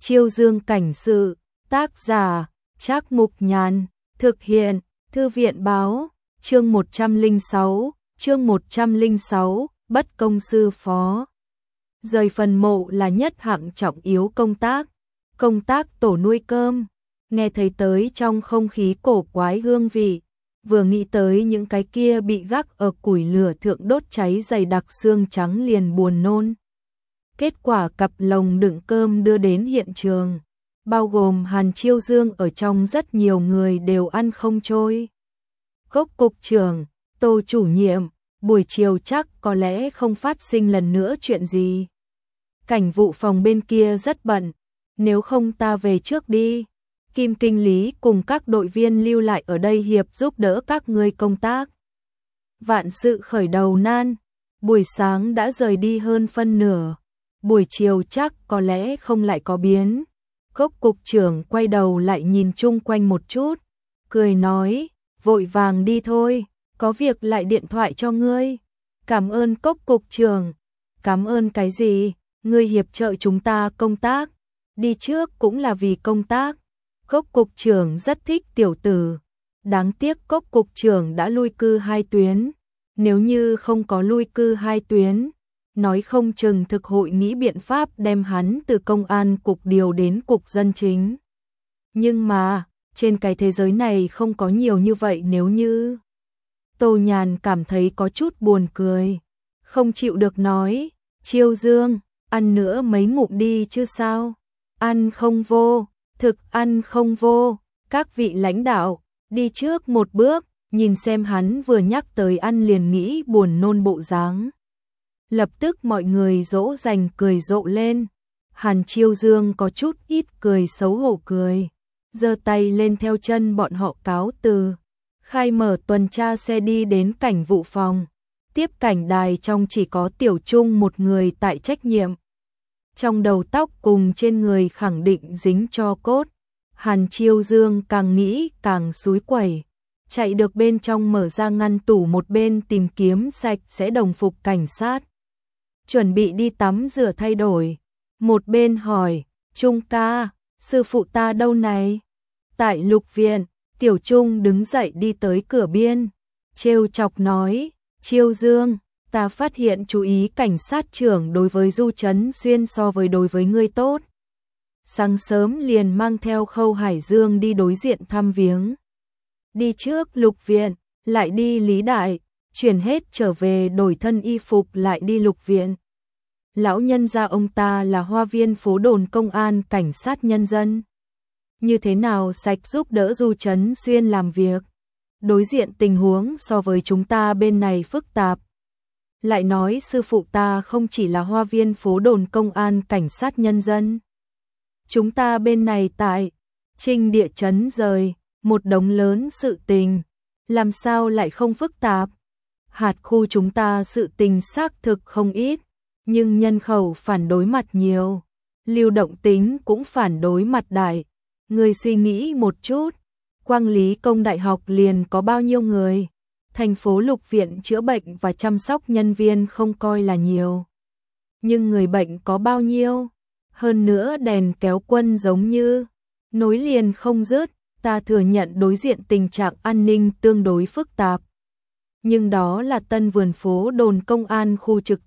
Chiêu Dương cảnh sự, tác giả, Trác Mục Nhàn, thực hiện, Thư viện báo, chương 106, bất công sư phó. Rời phần mộ là nhất hạng trọng yếu công tác tổ nuôi cơm, nghe thấy tới trong không khí cổ quái hương vị, vừa nghĩ tới những cái kia bị gác ở củi lửa thượng đốt cháy dày đặc xương trắng liền buồn nôn. Kết quả cặp lồng đựng cơm đưa đến hiện trường, bao gồm Hàn Chiêu Dương ở trong rất nhiều người đều ăn không trôi. Cốc cục trưởng, Tô chủ nhiệm, buổi chiều chắc có lẽ không phát sinh lần nữa chuyện gì. Cảnh vụ phòng bên kia rất bận, nếu không ta về trước đi. Kim kinh lý cùng các đội viên lưu lại ở đây hiệp giúp đỡ các ngươi công tác. Vạn sự khởi đầu nan, buổi sáng đã rời đi hơn phân nửa, buổi chiều chắc có lẽ không lại có biến. Cốc cục trưởng quay đầu lại nhìn chung quanh một chút, cười nói, vội vàng đi thôi, có việc lại điện thoại cho ngươi. Cảm ơn Cốc cục trưởng. Cảm ơn cái gì, ngươi hiệp trợ chúng ta công tác, đi trước cũng là vì công tác. Cốc cục trưởng rất thích tiểu tử, đáng tiếc Cốc cục trưởng đã lui cư 2 tuyến, nếu như không có lui cư 2 tuyến, nói không chừng thực hội nghĩ biện pháp đem hắn từ công an cục điều đến cục dân chính. Nhưng mà, trên cái thế giới này không có nhiều như vậy nếu như... Tô Nhàn cảm thấy có chút buồn cười, không chịu được nói, Chiêu Dương, ăn nữa mấy ngụm đi chứ sao, ăn không vô, thực ăn không vô, các vị lãnh đạo, đi trước một bước, nhìn xem hắn vừa nhắc tới ăn liền nghĩ buồn nôn bộ dáng. Lập tức mọi người dỗ dành cười rộ lên, Hàn Chiêu Dương có chút ít cười xấu hổ cười, giơ tay lên theo chân bọn họ cáo từ, khai mở tuần tra xe đi đến cảnh vụ phòng, tiếp cảnh đài trong chỉ có Tiểu Trung một người tại trách nhiệm. Trong đầu tóc cùng trên người khẳng định dính tro cốt, Hàn Chiêu Dương càng nghĩ càng xúi quẩy, chạy được bên trong mở ra ngăn tủ một bên tìm kiếm sạch sẽ đồng phục cảnh sát. Chuẩn bị đi tắm rửa thay đổi, một bên hỏi, Trung ca, sư phụ ta đâu này? Tại Lục viện. Tiểu Trung đứng dậy đi tới cửa biên, trêu chọc nói, Chiêu Dương, ta phát hiện chú ý cảnh sát trưởng đối với Du Trấn Xuyên so với đối với ngươi tốt. Sáng sớm liền mang theo Khâu Hải Dương đi đối diện thăm viếng. Đi trước Lục viện, lại đi Lý Đại, chuyển hết trở về đổi thân y phục lại đi Lục viện. Lão nhân gia ông ta là Hoa Viên phố đồn công an cảnh sát nhân dân. Như thế nào sạch giúp đỡ Du Trấn Xuyên làm việc. Đối diện tình huống so với chúng ta bên này phức tạp. Lại nói sư phụ ta không chỉ là Hoa Viên phố đồn công an cảnh sát nhân dân. Chúng ta bên này tại Trinh địa chấn rời, một đống lớn sự tình. Làm sao lại không phức tạp? Hạt khu chúng ta sự tình xác thực không ít, nhưng nhân khẩu phản đối mặt nhiều. Lưu động tính cũng phản đối mặt đại. Người suy nghĩ một chút, Quang Lý Công Đại học liền có bao nhiêu người, thành phố Lục viện chữa bệnh và chăm sóc nhân viên không coi là nhiều. Nhưng người bệnh có bao nhiêu? Hơn nữa đèn kéo quân giống như nối liền không dứt, ta thừa nhận đối diện tình trạng an ninh tương đối phức tạp. Nhưng đó là Tân Vườn phố đồn công an khu trực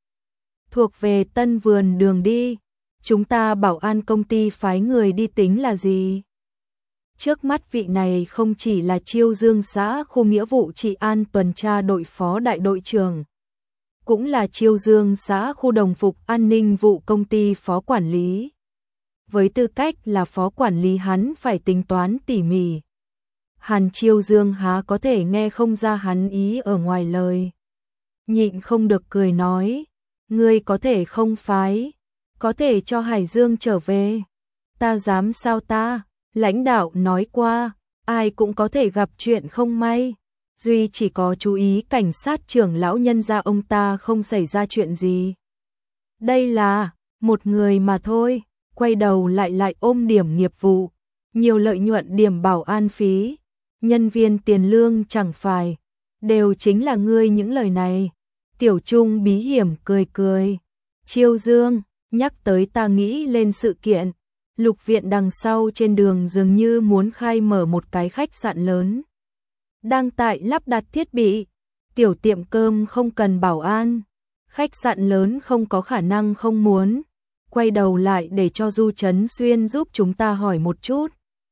thuộc về Tân Vườn đường đi. Chúng ta bảo an công ty phái người đi tính là gì? Trước mắt vị này không chỉ là Chiêu Dương xã khu nghĩa vụ trị an tuần tra đội phó đại đội trưởng, cũng là Chiêu Dương xã khu đồng phục an ninh vụ công ty phó quản lý. Với tư cách là phó quản lý hắn phải tính toán tỉ mỉ. Hàn Chiêu Dương há có thể nghe không ra hắn ý ở ngoài lời. Nhịn không được cười nói, ngươi có thể không phái, có thể cho Hải Dương trở về. Ta dám sao ta, lãnh đạo nói qua, ai cũng có thể gặp chuyện không may. Duy chỉ có chú ý cảnh sát trưởng lão nhân gia ông ta không xảy ra chuyện gì. Đây là một người mà thôi, quay đầu lại ôm điểm nghiệp vụ, nhiều lợi nhuận điểm bảo an phí, nhân viên tiền lương chẳng phải, đều chính là ngươi những lời này. Tiểu Trung bí hiểm cười cười, Chiêu Dương, nhắc tới ta nghĩ lên sự kiện, Lục viện đằng sau trên đường dường như muốn khai mở một cái khách sạn lớn. Đang tại lắp đặt thiết bị, tiểu tiệm cơm không cần bảo an, khách sạn lớn không có khả năng không muốn. Quay đầu lại để cho Du Trấn Xuyên giúp chúng ta hỏi một chút.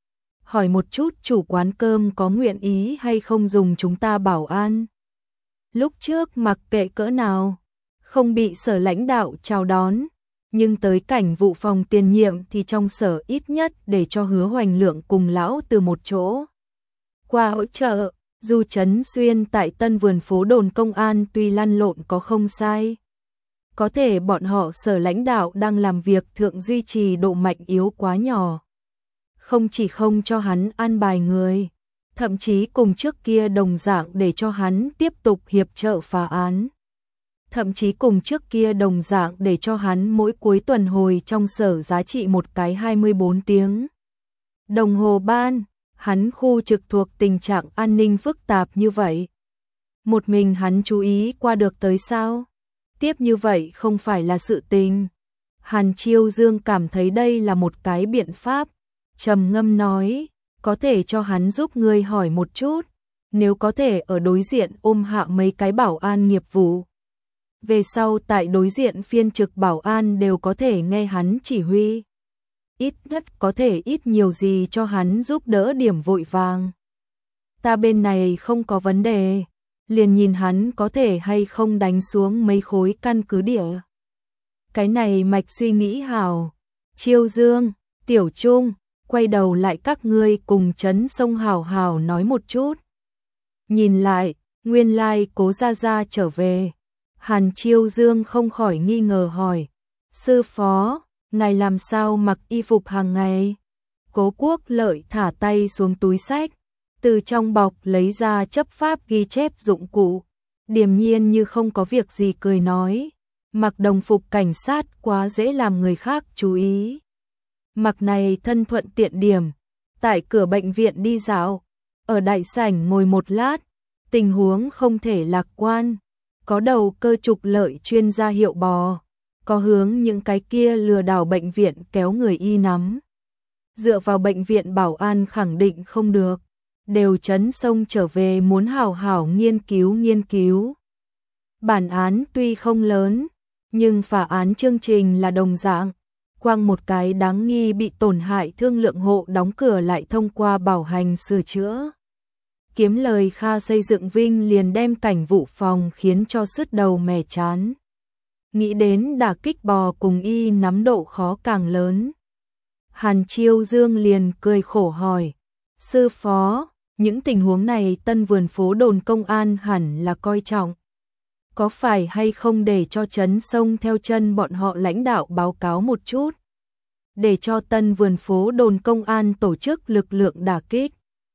Hỏi một chút chủ quán cơm có nguyện ý hay không dùng chúng ta bảo an. Lúc trước mặc kệ cỡ nào, không bị sở lãnh đạo chào đón, nhưng tới cảnh vụ phòng tiền nhiệm thì trong sở ít nhất để cho Hứa Hoành Lượng cùng lão từ một chỗ. Qua hỗ trợ, Du Trấn Xuyên tại Tân Vườn Phố đồn công an tuy lăn lộn có không sai. Có thể bọn họ sở lãnh đạo đang làm việc thượng duy trì độ mạnh yếu quá nhỏ. Không chỉ không cho hắn an bài người, thậm chí cùng trước kia đồng dạng để cho hắn tiếp tục hiệp trợ phá án. Thậm chí cùng trước kia đồng dạng để cho hắn mỗi cuối tuần hồi trong sở giá trị một cái 24 tiếng. Đồng hồ ban, hắn khu trực thuộc tình trạng an ninh phức tạp như vậy. Một mình hắn chú ý qua được tới sao? Tiếp như vậy không phải là sự tình. Hàn Chiêu Dương cảm thấy đây là một cái biện pháp. Trầm ngâm nói, có thể cho hắn giúp ngươi hỏi một chút. Nếu có thể ở đối diện ôm hạ mấy cái bảo an nghiệp vụ. Về sau tại đối diện phiên trực bảo an đều có thể nghe hắn chỉ huy. Ít nhất có thể ít nhiều gì cho hắn giúp đỡ điểm vội vàng. Ta bên này không có vấn đề, liền nhìn hắn có thể hay không đánh xuống mấy khối căn cứ địa. Cái này mạch suy nghĩ hào. Chiêu Dương, Tiểu Trung, quay đầu lại các ngươi cùng Trấn Sông hào hào nói một chút. Nhìn lại, nguyên lai Cố Gia Gia trở về. Hàn Chiêu Dương không khỏi nghi ngờ hỏi, sư phó, ngài làm sao mặc y phục hàng ngày? Cố Quốc Lợi thả tay xuống túi xách, từ trong bọc lấy ra chấp pháp ghi chép dụng cụ, điềm nhiên như không có việc gì cười nói, mặc đồng phục cảnh sát quá dễ làm người khác chú ý. Mặc này thân thuận tiện điểm, tại cửa bệnh viện đi dạo, ở đại sảnh ngồi một lát, tình huống không thể lạc quan. Có đầu cơ trục lợi chuyên gia hiệu bò, có hướng những cái kia lừa đảo bệnh viện kéo người y nắm. Dựa vào bệnh viện bảo an khẳng định không được, đều Trấn Sông trở về muốn hảo hảo nghiên cứu. Bản án tuy không lớn, nhưng phá án chương trình là đồng dạng. Quang một cái đáng nghi bị tổn hại thương lượng hộ đóng cửa lại thông qua bảo hành sửa chữa. Kiếm lời Kha xây dựng Vinh liền đem cảnh vụ phòng khiến cho sứt đầu mẻ chán. Nghĩ đến đả kích bò cùng y nắm độ khó càng lớn. Hàn Chiêu Dương liền cười khổ hỏi, sư phó, những tình huống này Tân Vườn Phố đồn công an hẳn là coi trọng. Có phải hay không để cho Trấn Sông theo chân bọn họ lãnh đạo báo cáo một chút? Để cho Tân Vườn Phố đồn công an tổ chức lực lượng đả kích.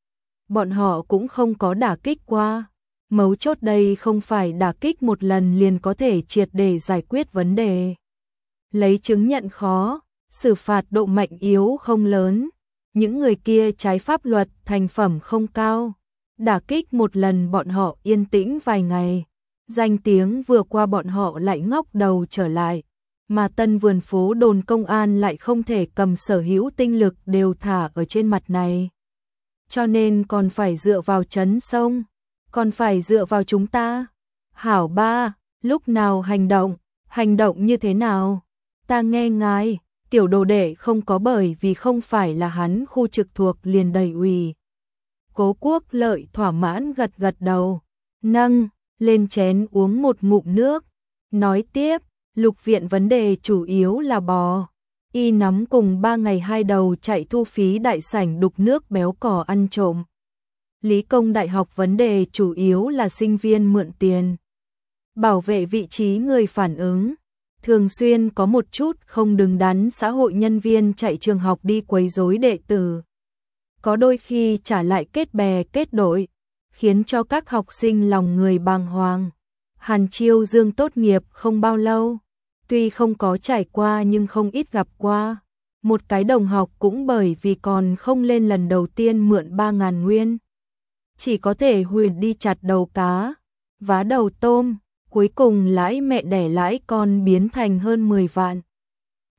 Bọn họ cũng không có đả kích qua. Mấu chốt đây không phải đả kích một lần liền có thể triệt để giải quyết vấn đề. Lấy chứng nhận khó, xử phạt độ mạnh yếu không lớn. Những người kia trái pháp luật thành phẩm không cao. Đả kích một lần bọn họ yên tĩnh vài ngày. Danh tiếng vừa qua bọn họ lại ngóc đầu trở lại. Mà Tân Vườn Phố đồn công an lại không thể cầm sở hữu tinh lực đều thả ở trên mặt này. Cho nên còn phải dựa vào Trấn Sông, còn phải dựa vào chúng ta. Hảo ba, lúc nào hành động như thế nào? Ta nghe ngài, tiểu đồ đệ không có bởi vì không phải là hắn khu trực thuộc liền đầy ủy. Cố Quốc Lợi thỏa mãn gật gật đầu, nâng lên chén uống một ngụm nước, nói tiếp, Lục viện vấn đề chủ yếu là bò. Y nắm cùng 3 ngày 2 đầu chạy thu phí đại sảnh đục nước béo cò ăn trộm. Lý Công Đại học vấn đề chủ yếu là sinh viên mượn tiền. Bảo vệ vị trí người phản ứng. Thường xuyên có một chút không đứng đắn xã hội nhân viên chạy trường học đi quấy rối đệ tử. Có đôi khi trả lại kết bè kết đội, khiến cho các học sinh lòng người bàng hoàng. Hàn Chiêu Dương tốt nghiệp không bao lâu. Tuy không có trải qua nhưng không ít gặp qua. Một cái đồng học cũng bởi vì còn không lên lần đầu tiên mượn 3.000 nguyên. Chỉ có thể huyền đi chặt đầu cá, vá đầu tôm, cuối cùng lãi mẹ đẻ lãi con biến thành hơn 10 vạn.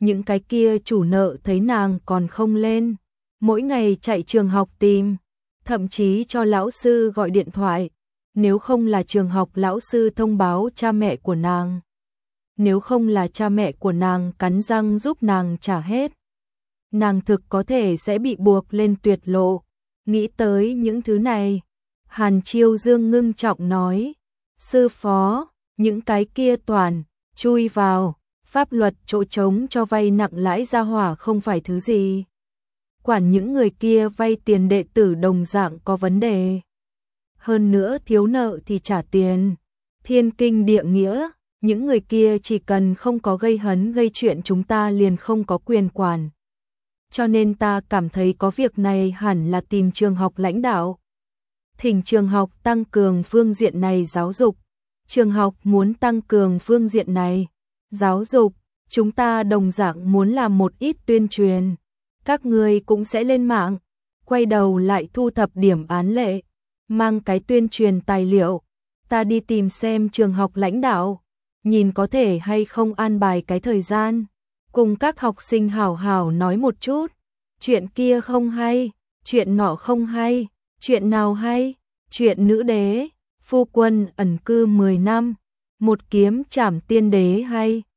những cái kia chủ nợ thấy nàng còn không lên, mỗi ngày chạy trường học tìm, thậm chí cho lão sư gọi điện thoại, nếu không là trường học lão sư thông báo cha mẹ của nàng. Nếu không là cha mẹ của nàng cắn răng giúp nàng trả hết, nàng thực có thể sẽ bị buộc lên tuyệt lộ. Nghĩ tới những thứ này, Hàn Chiêu Dương ngưng trọng nói, sư phó, những cái kia toàn chui vào pháp luật chỗ trống cho vay nặng lãi gia hỏa không phải thứ gì. Quản những người kia vay tiền đệ tử đồng dạng có vấn đề. Hơn nữa thiếu nợ thì trả tiền. Thiên kinh địa nghĩa, những người kia chỉ cần không có gây hấn gây chuyện chúng ta liền không có quyền quản. Cho nên ta cảm thấy có việc này hẳn là tìm trường học lãnh đạo. Thỉnh trường học tăng cường phương diện này giáo dục. Trường học muốn tăng cường phương diện này giáo dục, chúng ta đồng dạng muốn làm một ít tuyên truyền. Các người cũng sẽ lên mạng, quay đầu lại thu thập điểm án lệ, mang cái tuyên truyền tài liệu, ta đi tìm xem trường học lãnh đạo, nhìn có thể hay không an bài cái thời gian, cùng các học sinh hảo hảo nói một chút, chuyện kia không hay, chuyện nọ không hay, chuyện nào hay, chuyện nữ đế, phu quân ẩn cư 10 năm, một kiếm trảm tiên đế hay.